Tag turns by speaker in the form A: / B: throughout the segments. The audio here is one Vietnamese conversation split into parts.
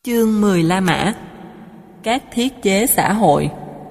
A: Chương 10 La Mã. Các thiết chế xã hội.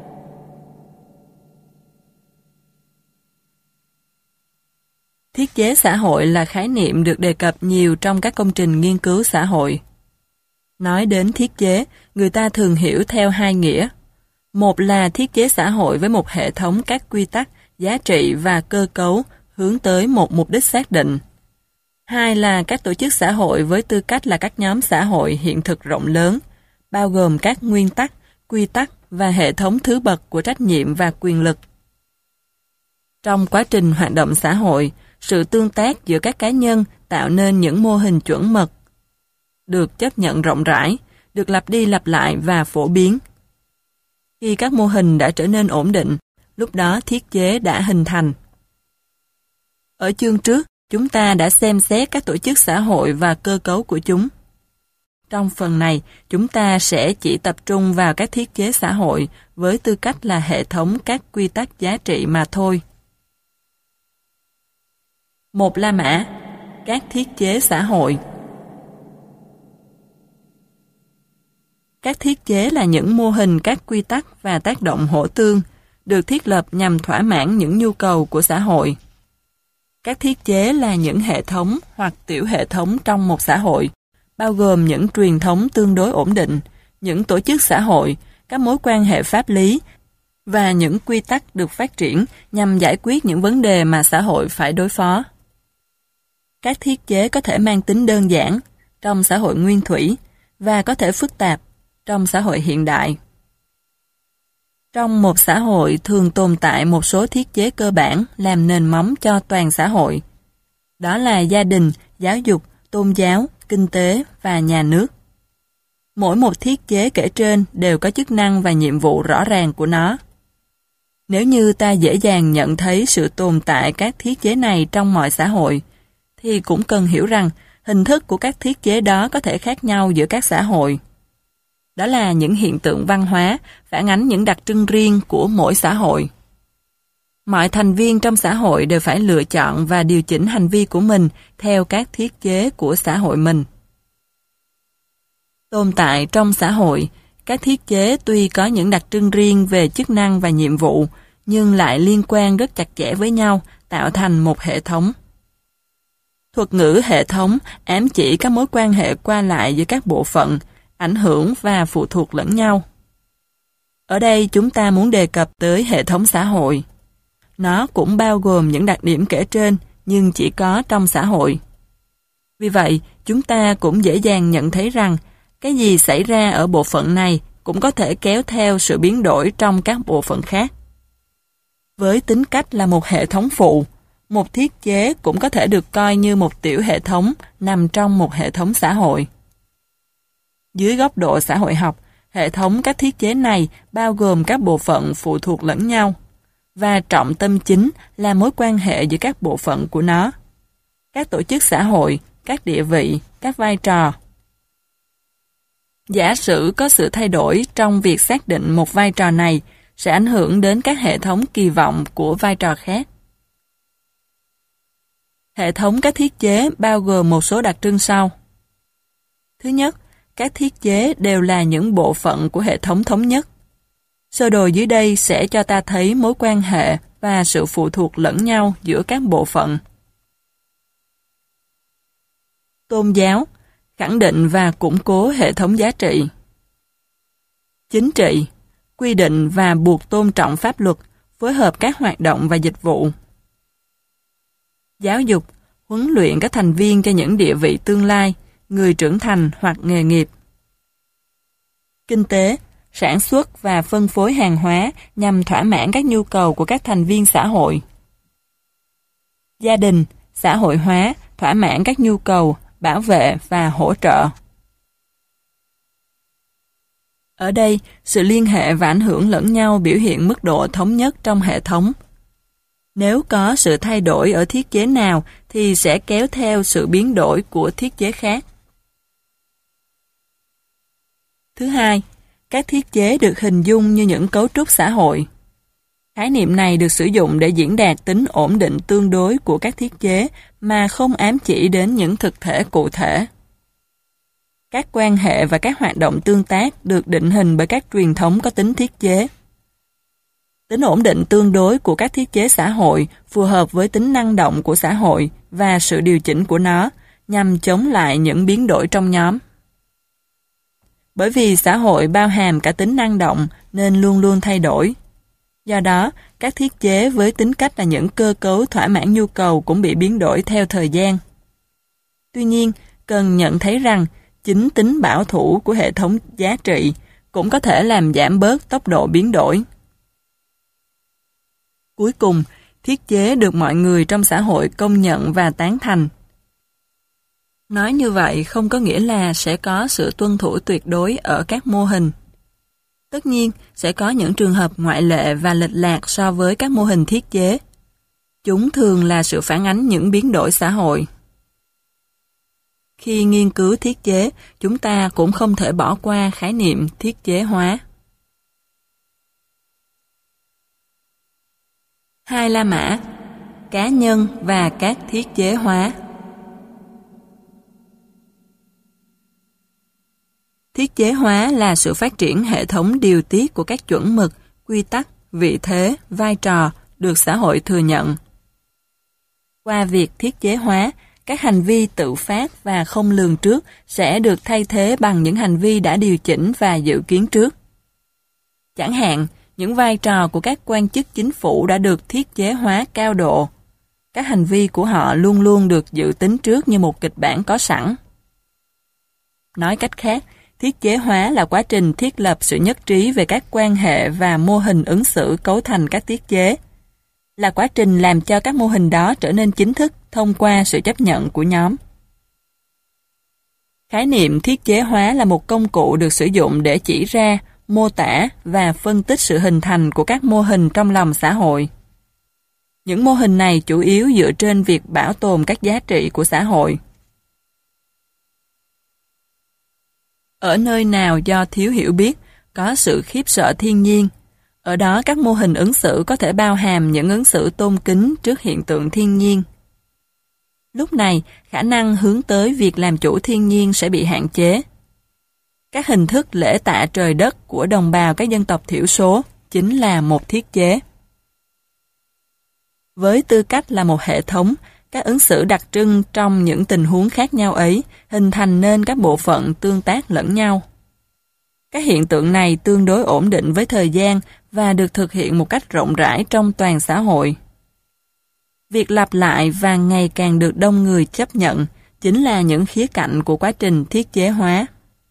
A: Thiết chế xã hội là khái niệm được đề cập nhiều trong các công trình nghiên cứu xã hội. Nói đến thiết chế, người ta thường hiểu theo hai nghĩa. Một là thiết chế xã hội với một hệ thống các quy tắc, giá trị và cơ cấu hướng tới một mục đích xác định. Hai là các tổ chức xã hội với tư cách là các nhóm xã hội hiện thực rộng lớn, bao gồm các nguyên tắc, quy tắc và hệ thống thứ bậc của trách nhiệm và quyền lực. Trong quá trình hoạt động xã hội, sự tương tác giữa các cá nhân tạo nên những mô hình chuẩn mực, được chấp nhận rộng rãi, được lặp đi lặp lại và phổ biến. Khi các mô hình đã trở nên ổn định, lúc đó thiết chế đã hình thành. Ở chương trước, chúng ta đã xem xét các tổ chức xã hội và cơ cấu của chúng. Trong phần này, chúng ta sẽ chỉ tập trung vào các thiết chế xã hội với tư cách là hệ thống các quy tắc giá trị mà thôi. Một La Mã. Các thiết chế xã hội. Các thiết chế là những mô hình các quy tắc và tác động hỗ tương, được thiết lập nhằm thỏa mãn những nhu cầu của xã hội. Các thiết chế là những hệ thống hoặc tiểu hệ thống trong một xã hội, bao gồm những truyền thống tương đối ổn định, những tổ chức xã hội, các mối quan hệ pháp lý và những quy tắc được phát triển nhằm giải quyết những vấn đề mà xã hội phải đối phó. Các thiết chế có thể mang tính đơn giản trong xã hội nguyên thủy và có thể phức tạp trong xã hội hiện đại. Trong một xã hội thường tồn tại một số thiết chế cơ bản làm nền móng cho toàn xã hội. Đó là gia đình, giáo dục, tôn giáo, kinh tế và nhà nước. Mỗi một thiết chế kể trên đều có chức năng và nhiệm vụ rõ ràng của nó. Nếu như ta dễ dàng nhận thấy sự tồn tại các thiết chế này trong mọi xã hội, thì cũng cần hiểu rằng hình thức của các thiết chế đó có thể khác nhau giữa các xã hội. Đó là những hiện tượng văn hóa, phản ánh những đặc trưng riêng của mỗi xã hội. Mọi thành viên trong xã hội đều phải lựa chọn và điều chỉnh hành vi của mình theo các thiết chế của xã hội mình. Tồn tại trong xã hội, các thiết chế tuy có những đặc trưng riêng về chức năng và nhiệm vụ, nhưng lại liên quan rất chặt chẽ với nhau, tạo thành một hệ thống. Thuật ngữ hệ thống ám chỉ các mối quan hệ qua lại giữa các bộ phận, ảnh hưởng và phụ thuộc lẫn nhau. Ở đây chúng ta muốn đề cập tới hệ thống xã hội. Nó cũng bao gồm những đặc điểm kể trên, nhưng chỉ có trong xã hội. Vì vậy, chúng ta cũng dễ dàng nhận thấy rằng cái gì xảy ra ở bộ phận này cũng có thể kéo theo sự biến đổi trong các bộ phận khác. Với tính cách là một hệ thống phụ, một thiết chế cũng có thể được coi như một tiểu hệ thống nằm trong một hệ thống xã hội. Dưới góc độ xã hội học, hệ thống các thiết chế này bao gồm các bộ phận phụ thuộc lẫn nhau, và trọng tâm chính là mối quan hệ giữa các bộ phận của nó, các tổ chức xã hội, các địa vị, các vai trò. Giả sử có sự thay đổi trong việc xác định một vai trò này sẽ ảnh hưởng đến các hệ thống kỳ vọng của vai trò khác. Hệ thống các thiết chế bao gồm một số đặc trưng sau. Thứ nhất, các thiết chế đều là những bộ phận của hệ thống thống nhất. Sơ đồ dưới đây sẽ cho ta thấy mối quan hệ và sự phụ thuộc lẫn nhau giữa các bộ phận. Tôn giáo, khẳng định và củng cố hệ thống giá trị. Chính trị, quy định và buộc tôn trọng pháp luật, phối hợp các hoạt động và dịch vụ. Giáo dục, huấn luyện các thành viên cho những địa vị tương lai, người trưởng thành hoặc nghề nghiệp. Kinh tế, sản xuất và phân phối hàng hóa nhằm thỏa mãn các nhu cầu của các thành viên xã hội. Gia đình, xã hội hóa, thỏa mãn các nhu cầu, bảo vệ và hỗ trợ. Ở đây, sự liên hệ và ảnh hưởng lẫn nhau biểu hiện mức độ thống nhất trong hệ thống. Nếu có sự thay đổi ở thiết chế nào thì sẽ kéo theo sự biến đổi của thiết chế khác. Thứ hai, các thiết chế được hình dung như những cấu trúc xã hội. Khái niệm này được sử dụng để diễn đạt tính ổn định tương đối của các thiết chế mà không ám chỉ đến những thực thể cụ thể. Các quan hệ và các hoạt động tương tác được định hình bởi các truyền thống có tính thiết chế. Tính ổn định tương đối của các thiết chế xã hội phù hợp với tính năng động của xã hội và sự điều chỉnh của nó nhằm chống lại những biến đổi trong nhóm. Bởi vì xã hội bao hàm cả tính năng động nên luôn luôn thay đổi. Do đó, các thiết chế với tính cách là những cơ cấu thỏa mãn nhu cầu cũng bị biến đổi theo thời gian. Tuy nhiên, cần nhận thấy rằng chính tính bảo thủ của hệ thống giá trị cũng có thể làm giảm bớt tốc độ biến đổi. Cuối cùng, thiết chế được mọi người trong xã hội công nhận và tán thành. Nói như vậy không có nghĩa là sẽ có sự tuân thủ tuyệt đối ở các mô hình. Tất nhiên, sẽ có những trường hợp ngoại lệ và lệch lạc so với các mô hình thiết chế. Chúng thường là sự phản ánh những biến đổi xã hội. Khi nghiên cứu thiết chế, chúng ta cũng không thể bỏ qua khái niệm thiết chế hóa. Hai La Mã, cá nhân và các thiết chế hóa. Thiết chế hóa là sự phát triển hệ thống điều tiết của các chuẩn mực, quy tắc, vị thế, vai trò được xã hội thừa nhận. Qua việc thiết chế hóa, các hành vi tự phát và không lường trước sẽ được thay thế bằng những hành vi đã điều chỉnh và dự kiến trước. Chẳng hạn, những vai trò của các quan chức chính phủ đã được thiết chế hóa cao độ. Các hành vi của họ luôn luôn được dự tính trước như một kịch bản có sẵn. Nói cách khác, thiết chế hóa là quá trình thiết lập sự nhất trí về các quan hệ và mô hình ứng xử cấu thành các thiết chế. Là quá trình làm cho các mô hình đó trở nên chính thức thông qua sự chấp nhận của nhóm. Khái niệm thiết chế hóa là một công cụ được sử dụng để chỉ ra, mô tả và phân tích sự hình thành của các mô hình trong lòng xã hội. Những mô hình này chủ yếu dựa trên việc bảo tồn các giá trị của xã hội. Ở nơi nào do thiếu hiểu biết, có sự khiếp sợ thiên nhiên. Ở đó các mô hình ứng xử có thể bao hàm những ứng xử tôn kính trước hiện tượng thiên nhiên. Lúc này, khả năng hướng tới việc làm chủ thiên nhiên sẽ bị hạn chế. Các hình thức lễ tạ trời đất của đồng bào các dân tộc thiểu số chính là một thiết chế. Với tư cách là một hệ thống, các ứng xử đặc trưng trong những tình huống khác nhau ấy hình thành nên các bộ phận tương tác lẫn nhau. Các hiện tượng này tương đối ổn định với thời gian và được thực hiện một cách rộng rãi trong toàn xã hội. Việc lặp lại và ngày càng được đông người chấp nhận chính là những khía cạnh của quá trình thiết chế hóa.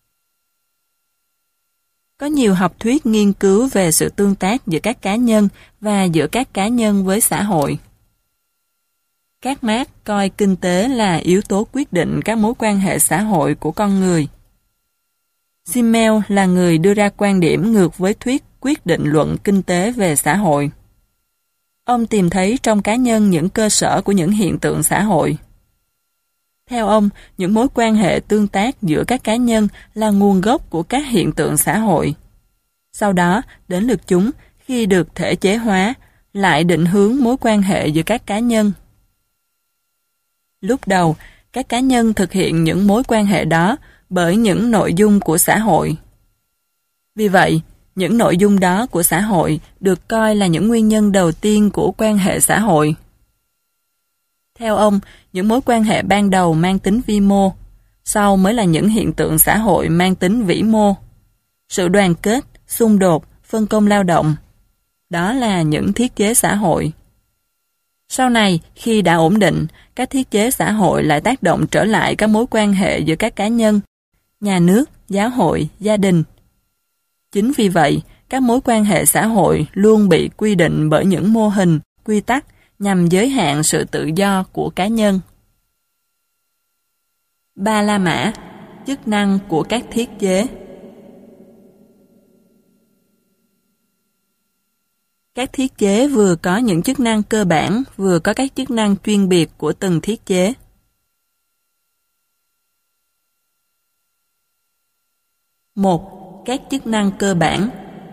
A: Có nhiều học thuyết nghiên cứu về sự tương tác giữa các cá nhân và giữa các cá nhân với xã hội. Các Marx coi kinh tế là yếu tố quyết định các mối quan hệ xã hội của con người. Simmel là người đưa ra quan điểm ngược với thuyết quyết định luận kinh tế về xã hội. Ông tìm thấy trong cá nhân những cơ sở của những hiện tượng xã hội. Theo ông, những mối quan hệ tương tác giữa các cá nhân là nguồn gốc của các hiện tượng xã hội. Sau đó, đến lượt chúng, khi được thể chế hóa, lại định hướng mối quan hệ giữa các cá nhân. Lúc đầu, các cá nhân thực hiện những mối quan hệ đó bởi những nội dung của xã hội. Vì vậy, những nội dung đó của xã hội được coi là những nguyên nhân đầu tiên của quan hệ xã hội. Theo ông, những mối quan hệ ban đầu mang tính vi mô, sau mới là những hiện tượng xã hội mang tính vĩ mô. Sự đoàn kết, xung đột, phân công lao động. Đó là những thiết chế xã hội. Sau này, khi đã ổn định, các thiết chế xã hội lại tác động trở lại các mối quan hệ giữa các cá nhân, nhà nước, giáo hội, gia đình. Chính vì vậy, các mối quan hệ xã hội luôn bị quy định bởi những mô hình, quy tắc nhằm giới hạn sự tự do của cá nhân. Ba La Mã, chức năng của các thiết chế. Các thiết chế vừa có những chức năng cơ bản, vừa có các chức năng chuyên biệt của từng thiết chế. Một, các chức năng cơ bản.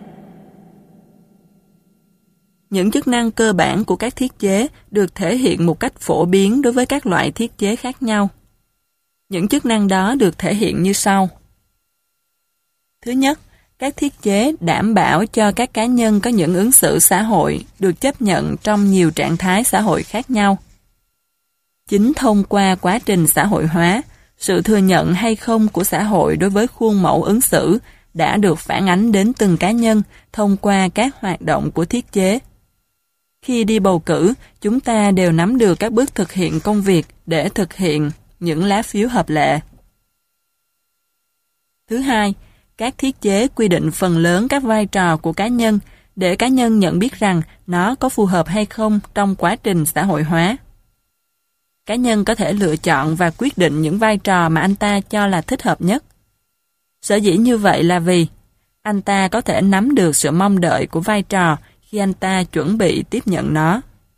A: Những chức năng cơ bản của các thiết chế được thể hiện một cách phổ biến đối với các loại thiết chế khác nhau. Những chức năng đó được thể hiện như sau. Thứ nhất, các thiết chế đảm bảo cho các cá nhân có những ứng xử xã hội được chấp nhận trong nhiều trạng thái xã hội khác nhau. Chính thông qua quá trình xã hội hóa, sự thừa nhận hay không của xã hội đối với khuôn mẫu ứng xử đã được phản ánh đến từng cá nhân thông qua các hoạt động của thiết chế. Khi đi bầu cử, chúng ta đều nắm được các bước thực hiện công việc để thực hiện những lá phiếu hợp lệ. Thứ hai, các thiết chế quy định phần lớn các vai trò của cá nhân để cá nhân nhận biết rằng nó có phù hợp hay không trong quá trình xã hội hóa. Cá nhân có thể lựa chọn và quyết định những vai trò mà anh ta cho là thích hợp nhất. Sở dĩ như vậy là vì anh ta có thể nắm được sự mong đợi của vai trò khi anh ta chuẩn bị tiếp nhận nó.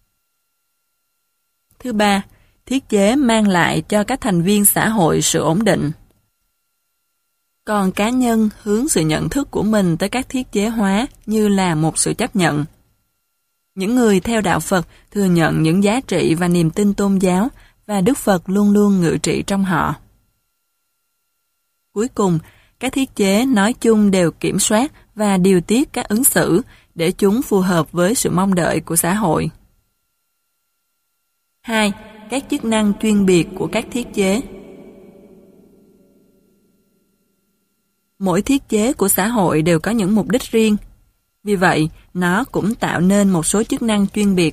A: Thứ ba, thiết chế mang lại cho các thành viên xã hội sự ổn định. Còn cá nhân hướng sự nhận thức của mình tới các thiết chế hóa như là một sự chấp nhận. Những người theo đạo Phật thừa nhận những giá trị và niềm tin tôn giáo và Đức Phật luôn luôn ngự trị trong họ. Cuối cùng, các thiết chế nói chung đều kiểm soát và điều tiết các ứng xử để chúng phù hợp với sự mong đợi của xã hội. 2. Các chức năng chuyên biệt của các thiết chế. Mỗi thiết chế của xã hội đều có những mục đích riêng. Vì vậy, nó cũng tạo nên một số chức năng chuyên biệt.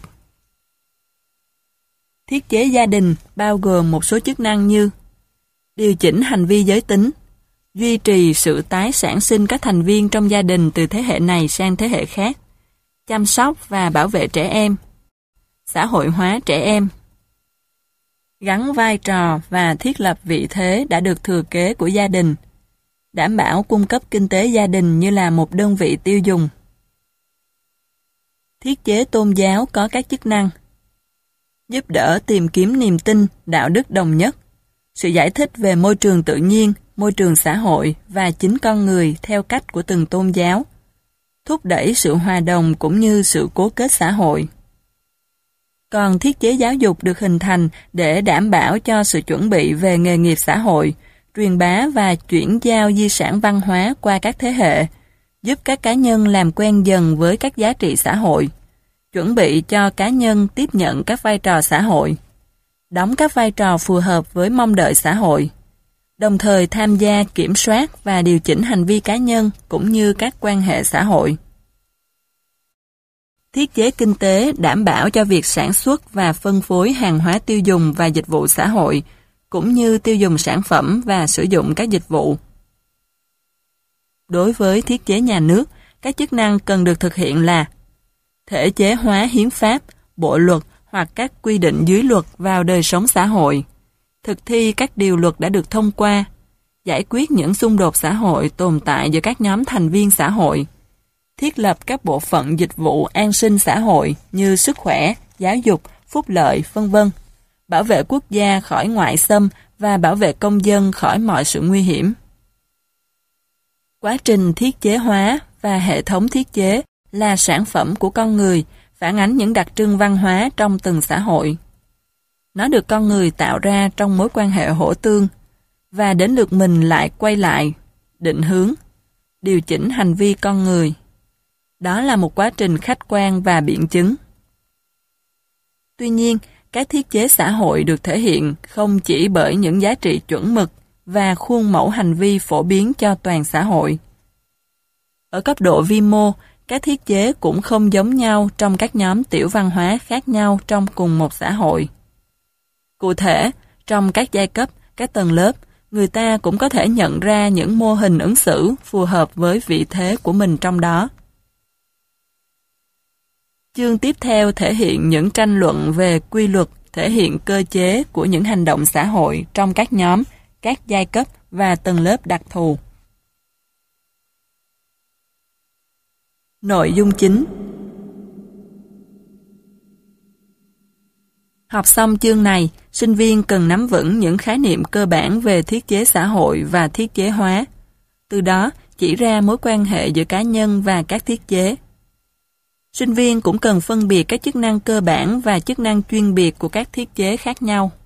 A: Thiết chế gia đình bao gồm một số chức năng như điều chỉnh hành vi giới tính, duy trì sự tái sản sinh các thành viên trong gia đình từ thế hệ này sang thế hệ khác, chăm sóc và bảo vệ trẻ em, xã hội hóa trẻ em, gắn vai trò và thiết lập vị thế đã được thừa kế của gia đình, đảm bảo cung cấp kinh tế gia đình như là một đơn vị tiêu dùng. Thiết chế tôn giáo có các chức năng giúp đỡ tìm kiếm niềm tin, đạo đức đồng nhất, sự giải thích về môi trường tự nhiên, môi trường xã hội và chính con người theo cách của từng tôn giáo, thúc đẩy sự hòa đồng cũng như sự cố kết xã hội. Còn thiết chế giáo dục được hình thành để đảm bảo cho sự chuẩn bị về nghề nghiệp xã hội, truyền bá và chuyển giao di sản văn hóa qua các thế hệ, giúp các cá nhân làm quen dần với các giá trị xã hội, chuẩn bị cho cá nhân tiếp nhận các vai trò xã hội, đóng các vai trò phù hợp với mong đợi xã hội, đồng thời tham gia kiểm soát và điều chỉnh hành vi cá nhân cũng như các quan hệ xã hội. Thiết chế kinh tế đảm bảo cho việc sản xuất và phân phối hàng hóa tiêu dùng và dịch vụ xã hội, cũng như tiêu dùng sản phẩm và sử dụng các dịch vụ. Đối với thiết chế nhà nước, các chức năng cần được thực hiện là thể chế hóa hiến pháp, bộ luật hoặc các quy định dưới luật vào đời sống xã hội, thực thi các điều luật đã được thông qua, giải quyết những xung đột xã hội tồn tại giữa các nhóm thành viên xã hội, thiết lập các bộ phận dịch vụ an sinh xã hội như sức khỏe, giáo dục, phúc lợi, v.v., bảo vệ quốc gia khỏi ngoại xâm và bảo vệ công dân khỏi mọi sự nguy hiểm. Quá trình thiết chế hóa và hệ thống thiết chế là sản phẩm của con người, phản ánh những đặc trưng văn hóa trong từng xã hội. Nó được con người tạo ra trong mối quan hệ hỗ tương, và đến lượt mình lại quay lại, định hướng, điều chỉnh hành vi con người. Đó là một quá trình khách quan và biện chứng. Tuy nhiên, các thiết chế xã hội được thể hiện không chỉ bởi những giá trị chuẩn mực và khuôn mẫu hành vi phổ biến cho toàn xã hội. Ở cấp độ vi mô, các thiết chế cũng không giống nhau trong các nhóm tiểu văn hóa khác nhau trong cùng một xã hội. Cụ thể, trong các giai cấp, các tầng lớp, người ta cũng có thể nhận ra những mô hình ứng xử phù hợp với vị thế của mình trong đó. Chương tiếp theo thể hiện những tranh luận về quy luật thể hiện cơ chế của những hành động xã hội trong các nhóm, các giai cấp và tầng lớp đặc thù. Nội dung chính. Học xong chương này, sinh viên cần nắm vững những khái niệm cơ bản về thiết chế xã hội và thiết chế hóa. Từ đó, chỉ ra mối quan hệ giữa cá nhân và các thiết chế. Sinh viên cũng cần phân biệt các chức năng cơ bản và chức năng chuyên biệt của các thiết chế khác nhau.